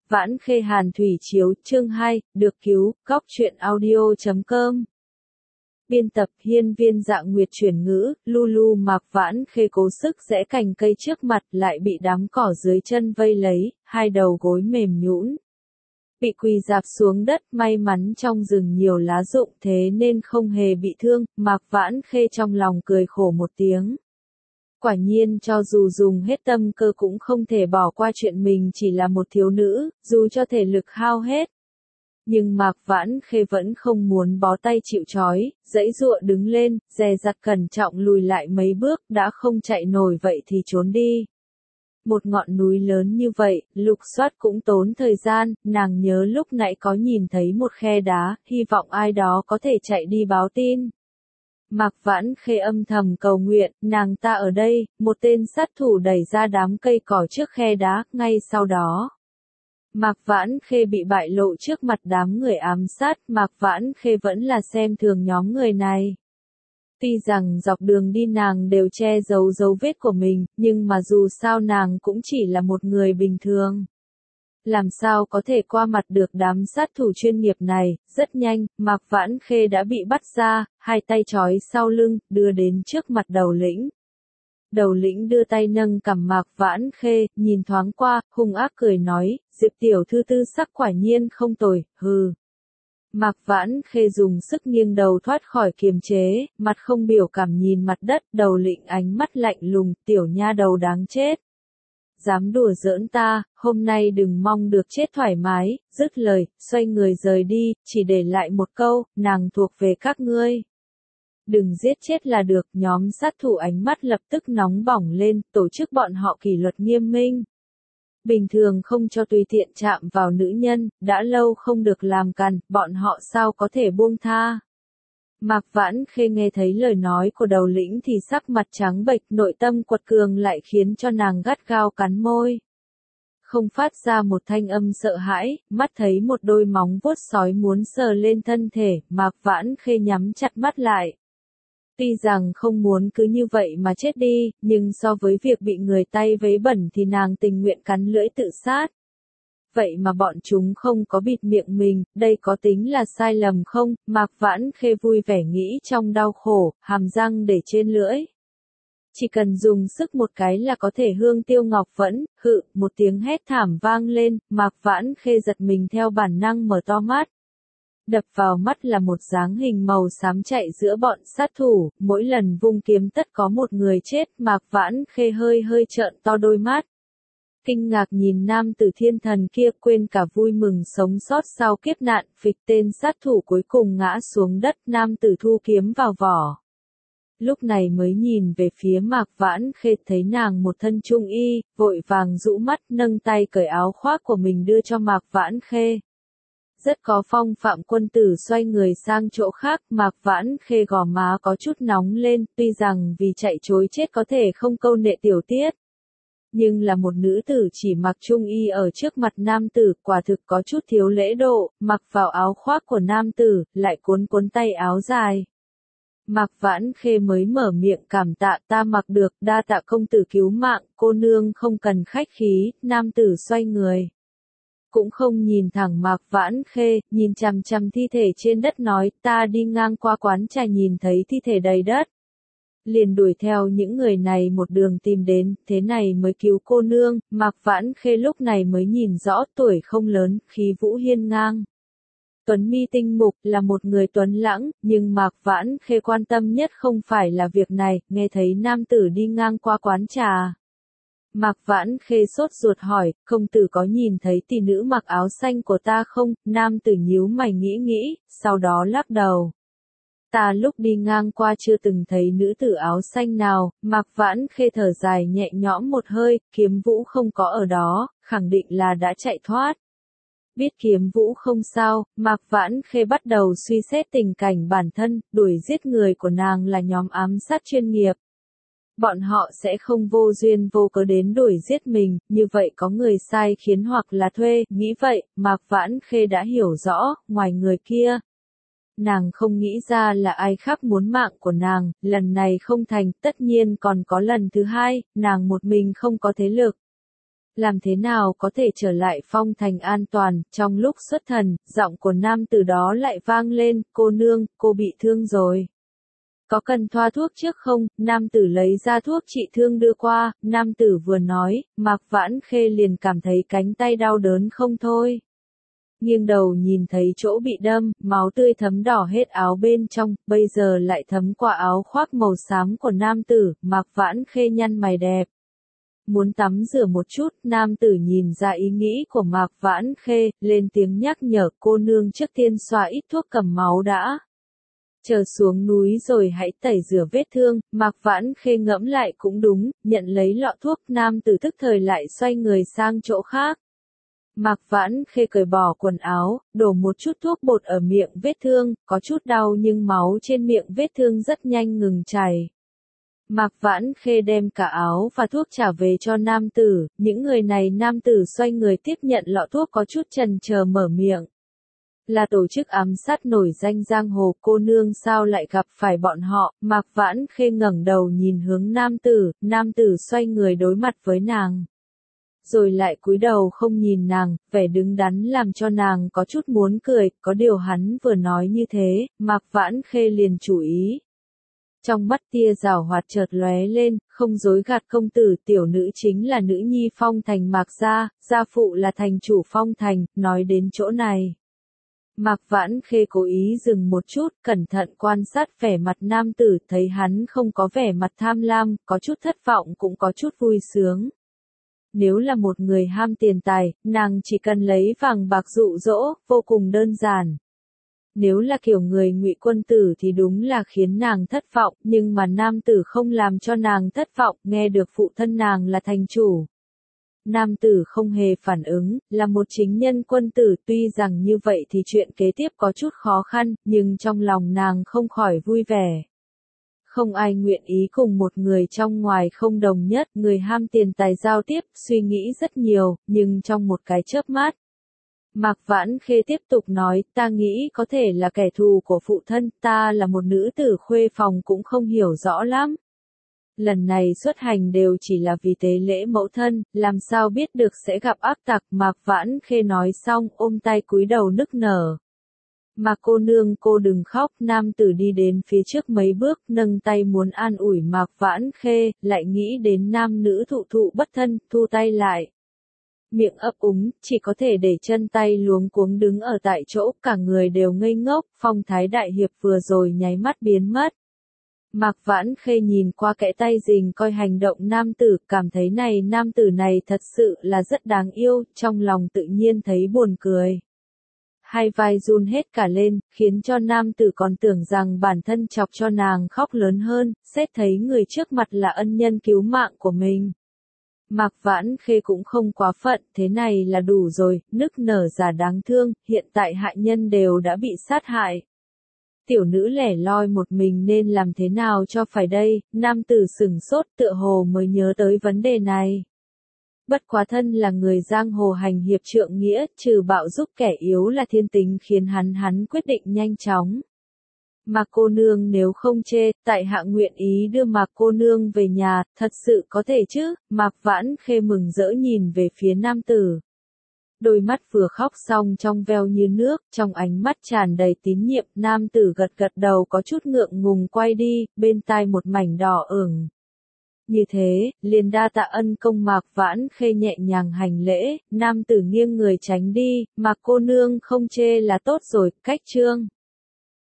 Vãn Khê Hàn Thủy Chiếu, chương 2, được cứu, góc truyện audio.com. Biên tập Hiên Viên Dạng Nguyệt chuyển ngữ, Lulu Mạc Vãn Khê cố sức giãy cành cây trước mặt lại bị đám cỏ dưới chân vây lấy, hai đầu gối mềm nhũn. Bị quỳ rạp xuống đất, may mắn trong rừng nhiều lá rụng thế nên không hề bị thương, Mạc Vãn Khê trong lòng cười khổ một tiếng. Quả nhiên cho dù dùng hết tâm cơ cũng không thể bỏ qua chuyện mình chỉ là một thiếu nữ, dù cho thể lực hao hết. Nhưng Mạc Vãn Khê vẫn không muốn bó tay chịu trói, giãy giụa đứng lên, dè dặt cẩn trọng lùi lại mấy bước, đã không chạy nổi vậy thì trốn đi. Một ngọn núi lớn như vậy, lục soát cũng tốn thời gian, nàng nhớ lúc nãy có nhìn thấy một khe đá, hy vọng ai đó có thể chạy đi báo tin. Mạc Vãn Khê âm thầm cầu nguyện, nàng ta ở đây, một tên sát thủ đẩy ra đám cây cỏ trước khe đá, ngay sau đó. Mạc Vãn Khê bị bại lộ trước mặt đám người ám sát, Mạc Vãn Khê vẫn là xem thường nhóm người này. Tuy rằng dọc đường đi nàng đều che giấu dấu vết của mình, nhưng mà dù sao nàng cũng chỉ là một người bình thường. Làm sao có thể qua mặt được đám sát thủ chuyên nghiệp này, rất nhanh, Mạc Vãn Khê đã bị bắt ra, hai tay trói sau lưng, đưa đến trước mặt đầu lĩnh. Đầu lĩnh đưa tay nâng cằm Mạc Vãn Khê, nhìn thoáng qua, hung ác cười nói, Diệp tiểu thư tư sắc quả nhiên không tồi, hừ. Mạc Vãn Khê dùng sức nghiêng đầu thoát khỏi kiềm chế, mặt không biểu cảm nhìn mặt đất, đầu lĩnh ánh mắt lạnh lùng, tiểu nha đầu đáng chết. Dám đùa giỡn ta, hôm nay đừng mong được chết thoải mái, dứt lời, xoay người rời đi, chỉ để lại một câu, nàng thuộc về các ngươi. Đừng giết chết là được, nhóm sát thủ ánh mắt lập tức nóng bỏng lên, tổ chức bọn họ kỷ luật nghiêm minh. Bình thường không cho tùy tiện chạm vào nữ nhân, đã lâu không được làm càn, bọn họ sao có thể buông tha. Mạc Vãn Khê nghe thấy lời nói của đầu lĩnh thì sắc mặt trắng bệch, nội tâm quật cường lại khiến cho nàng gắt gao cắn môi. Không phát ra một thanh âm sợ hãi, mắt thấy một đôi móng vuốt sói muốn sờ lên thân thể, Mạc Vãn Khê nhắm chặt mắt lại. Tuy rằng không muốn cứ như vậy mà chết đi, nhưng so với việc bị người tay vấy bẩn thì nàng tình nguyện cắn lưỡi tự sát. Vậy mà bọn chúng không có bịt miệng mình, đây có tính là sai lầm không? Mạc Vãn Khê vui vẻ nghĩ trong đau khổ, hàm răng để trên lưỡi. Chỉ cần dùng sức một cái là có thể hương tiêu ngọc vẫn, hự, một tiếng hét thảm vang lên, Mạc Vãn Khê giật mình theo bản năng mở to mắt. Đập vào mắt là một dáng hình màu xám chạy giữa bọn sát thủ, mỗi lần vung kiếm tất có một người chết, Mạc Vãn Khê hơi trợn to đôi mắt. Kinh ngạc nhìn nam tử thiên thần kia, quên cả vui mừng sống sót sau kiếp nạn, phịch tên sát thủ cuối cùng ngã xuống đất, nam tử thu kiếm vào vỏ. Lúc này mới nhìn về phía Mạc Vãn Khê, thấy nàng một thân trung y, vội vàng rũ mắt nâng tay cởi áo khoác của mình đưa cho Mạc Vãn Khê. Rất có phong phạm quân tử xoay người sang chỗ khác, Mạc Vãn Khê gò má có chút nóng lên, tuy rằng vì chạy trối chết có thể không câu nệ tiểu tiết. Nhưng là một nữ tử chỉ mặc trung y ở trước mặt nam tử, quả thực có chút thiếu lễ độ, mặc vào áo khoác của nam tử, lại cuốn tay áo dài. Mạc Vãn Khê mới mở miệng cảm tạ, ta mặc được, đa tạ công tử cứu mạng, cô nương không cần khách khí, nam tử xoay người. Cũng không nhìn thẳng Mạc Vãn Khê, nhìn chằm chằm thi thể trên đất nói, ta đi ngang qua quán trà nhìn thấy thi thể đầy đất. Liền đuổi theo những người này một đường tìm đến, thế này mới cứu cô nương, Mạc Vãn Khê lúc này mới nhìn rõ tuổi không lớn, khí vũ hiên ngang. Tuấn mi tinh mục là một người tuấn lãng, nhưng Mạc Vãn Khê quan tâm nhất không phải là việc này, nghe thấy nam tử đi ngang qua quán trà. Mạc Vãn Khê sốt ruột hỏi, công tử có nhìn thấy tỷ nữ mặc áo xanh của ta không? Nam tử nhíu mày nghĩ, sau đó lắc đầu. Ta lúc đi ngang qua chưa từng thấy nữ tử áo xanh nào, Mạc Vãn Khê thở dài nhẹ nhõm một hơi, Kiếm Vũ không có ở đó, khẳng định là đã chạy thoát. Biết Kiếm Vũ không sao, Mạc Vãn Khê bắt đầu suy xét tình cảnh bản thân, đuổi giết người của nàng là nhóm ám sát chuyên nghiệp. Bọn họ sẽ không vô duyên vô cớ đến đuổi giết mình, như vậy có người sai khiến hoặc là thuê, nghĩ vậy, Mạc Vãn Khê đã hiểu rõ, ngoài người kia. Nàng không nghĩ ra là ai khác muốn mạng của nàng, lần này không thành, tất nhiên còn có lần thứ hai, nàng một mình không có thế lực. Làm thế nào có thể trở lại phong thành an toàn, trong lúc xuất thần, giọng của nam tử đó lại vang lên, cô nương, cô bị thương rồi. Có cần thoa thuốc trước không? Nam tử lấy ra thuốc trị thương đưa qua, nam tử vừa nói, Mạc Vãn Khê liền cảm thấy cánh tay đau đớn không thôi. Nghiêng đầu nhìn thấy chỗ bị đâm, máu tươi thấm đỏ hết áo bên trong, bây giờ lại thấm qua áo khoác màu xám của nam tử, Mạc Vãn Khê nhăn mày đẹp. Muốn tắm rửa một chút, nam tử nhìn ra ý nghĩ của Mạc Vãn Khê, lên tiếng nhắc nhở cô nương trước tiên xoa ít thuốc cầm máu đã. Chờ xuống núi rồi hãy tẩy rửa vết thương, Mạc Vãn Khê ngẫm lại cũng đúng, nhận lấy lọ thuốc, nam tử tức thời lại xoay người sang chỗ khác. Mạc Vãn Khê cởi bỏ quần áo, đổ một chút thuốc bột ở miệng vết thương, có chút đau nhưng máu trên miệng vết thương rất nhanh ngừng chảy. Mạc Vãn Khê đem cả áo và thuốc trả về cho nam tử, những người này nam tử xoay người tiếp nhận lọ thuốc có chút chần chờ mở miệng. Là tổ chức ám sát nổi danh giang hồ, cô nương sao lại gặp phải bọn họ, Mạc Vãn Khê ngẩng đầu nhìn hướng nam tử xoay người đối mặt với nàng. Rồi lại cúi đầu không nhìn nàng, vẻ đứng đắn làm cho nàng có chút muốn cười, có điều hắn vừa nói như thế, Mạc Vãn Khê liền chú ý. Trong mắt tia giảo hoạt chợt lóe lên, không dối gạt công tử, tiểu nữ chính là nữ nhi phong thành Mạc gia, gia phụ là thành chủ phong thành, nói đến chỗ này. Mạc Vãn Khê cố ý dừng một chút, cẩn thận quan sát vẻ mặt nam tử, thấy hắn không có vẻ mặt tham lam, có chút thất vọng cũng có chút vui sướng. Nếu là một người ham tiền tài, nàng chỉ cần lấy vàng bạc dụ dỗ, vô cùng đơn giản. Nếu là kiểu người Ngụy quân tử thì đúng là khiến nàng thất vọng, nhưng mà nam tử không làm cho nàng thất vọng, nghe được phụ thân nàng là thành chủ. Nam tử không hề phản ứng, là một chính nhân quân tử, tuy rằng như vậy thì chuyện kế tiếp có chút khó khăn, nhưng trong lòng nàng không khỏi vui vẻ. Không ai nguyện ý cùng một người trong ngoài không đồng nhất, người ham tiền tài giao tiếp, suy nghĩ rất nhiều, nhưng trong một cái chớp mắt. Mạc Vãn Khê tiếp tục nói, ta nghĩ có thể là kẻ thù của phụ thân, ta là một nữ tử khuê phòng cũng không hiểu rõ lắm. Lần này xuất hành đều chỉ là vì tế lễ mẫu thân, làm sao biết được sẽ gặp ác tặc, Mạc Vãn Khê nói xong, ôm tay cúi đầu nức nở. Mạc cô nương cô đừng khóc, nam tử đi đến phía trước mấy bước, nâng tay muốn an ủi Mạc Vãn Khê, lại nghĩ đến nam nữ thụ thụ bất thân, thu tay lại. Miệng ấp úng, chỉ có thể để chân tay luống cuống đứng ở tại chỗ, cả người đều ngây ngốc, phong thái đại hiệp vừa rồi nháy mắt biến mất. Mạc Vãn Khê nhìn qua kẽ tay rình coi hành động nam tử, cảm thấy nam tử này thật sự là rất đáng yêu, trong lòng tự nhiên thấy buồn cười. Hai vai run hết cả lên, khiến cho nam tử còn tưởng rằng bản thân chọc cho nàng khóc lớn hơn, xét thấy người trước mặt là ân nhân cứu mạng của mình. Mạc Vãn Khê cũng không quá phận, thế này là đủ rồi, nức nở giả đáng thương, hiện tại hại nhân đều đã bị sát hại. Tiểu nữ lẻ loi một mình nên làm thế nào cho phải đây, nam tử sửng sốt tựa hồ mới nhớ tới vấn đề này. Bất quá thân là người giang hồ hành hiệp trượng nghĩa, trừ bạo giúp kẻ yếu là thiên tính khiến hắn quyết định nhanh chóng. Mạc cô nương nếu không chê, tại hạ nguyện ý đưa Mạc cô nương về nhà, thật sự có thể chứ, Mạc Vãn Khê mừng rỡ nhìn về phía nam tử. Đôi mắt vừa khóc xong trong veo như nước, trong ánh mắt tràn đầy tín nhiệm, nam tử gật đầu có chút ngượng ngùng quay đi, bên tai một mảnh đỏ ửng. Như thế, liền đa tạ ân công Mạc Vãn Khê nhẹ nhàng hành lễ, nam tử nghiêng người tránh đi, Mạc cô nương không chê là tốt rồi, cách chương.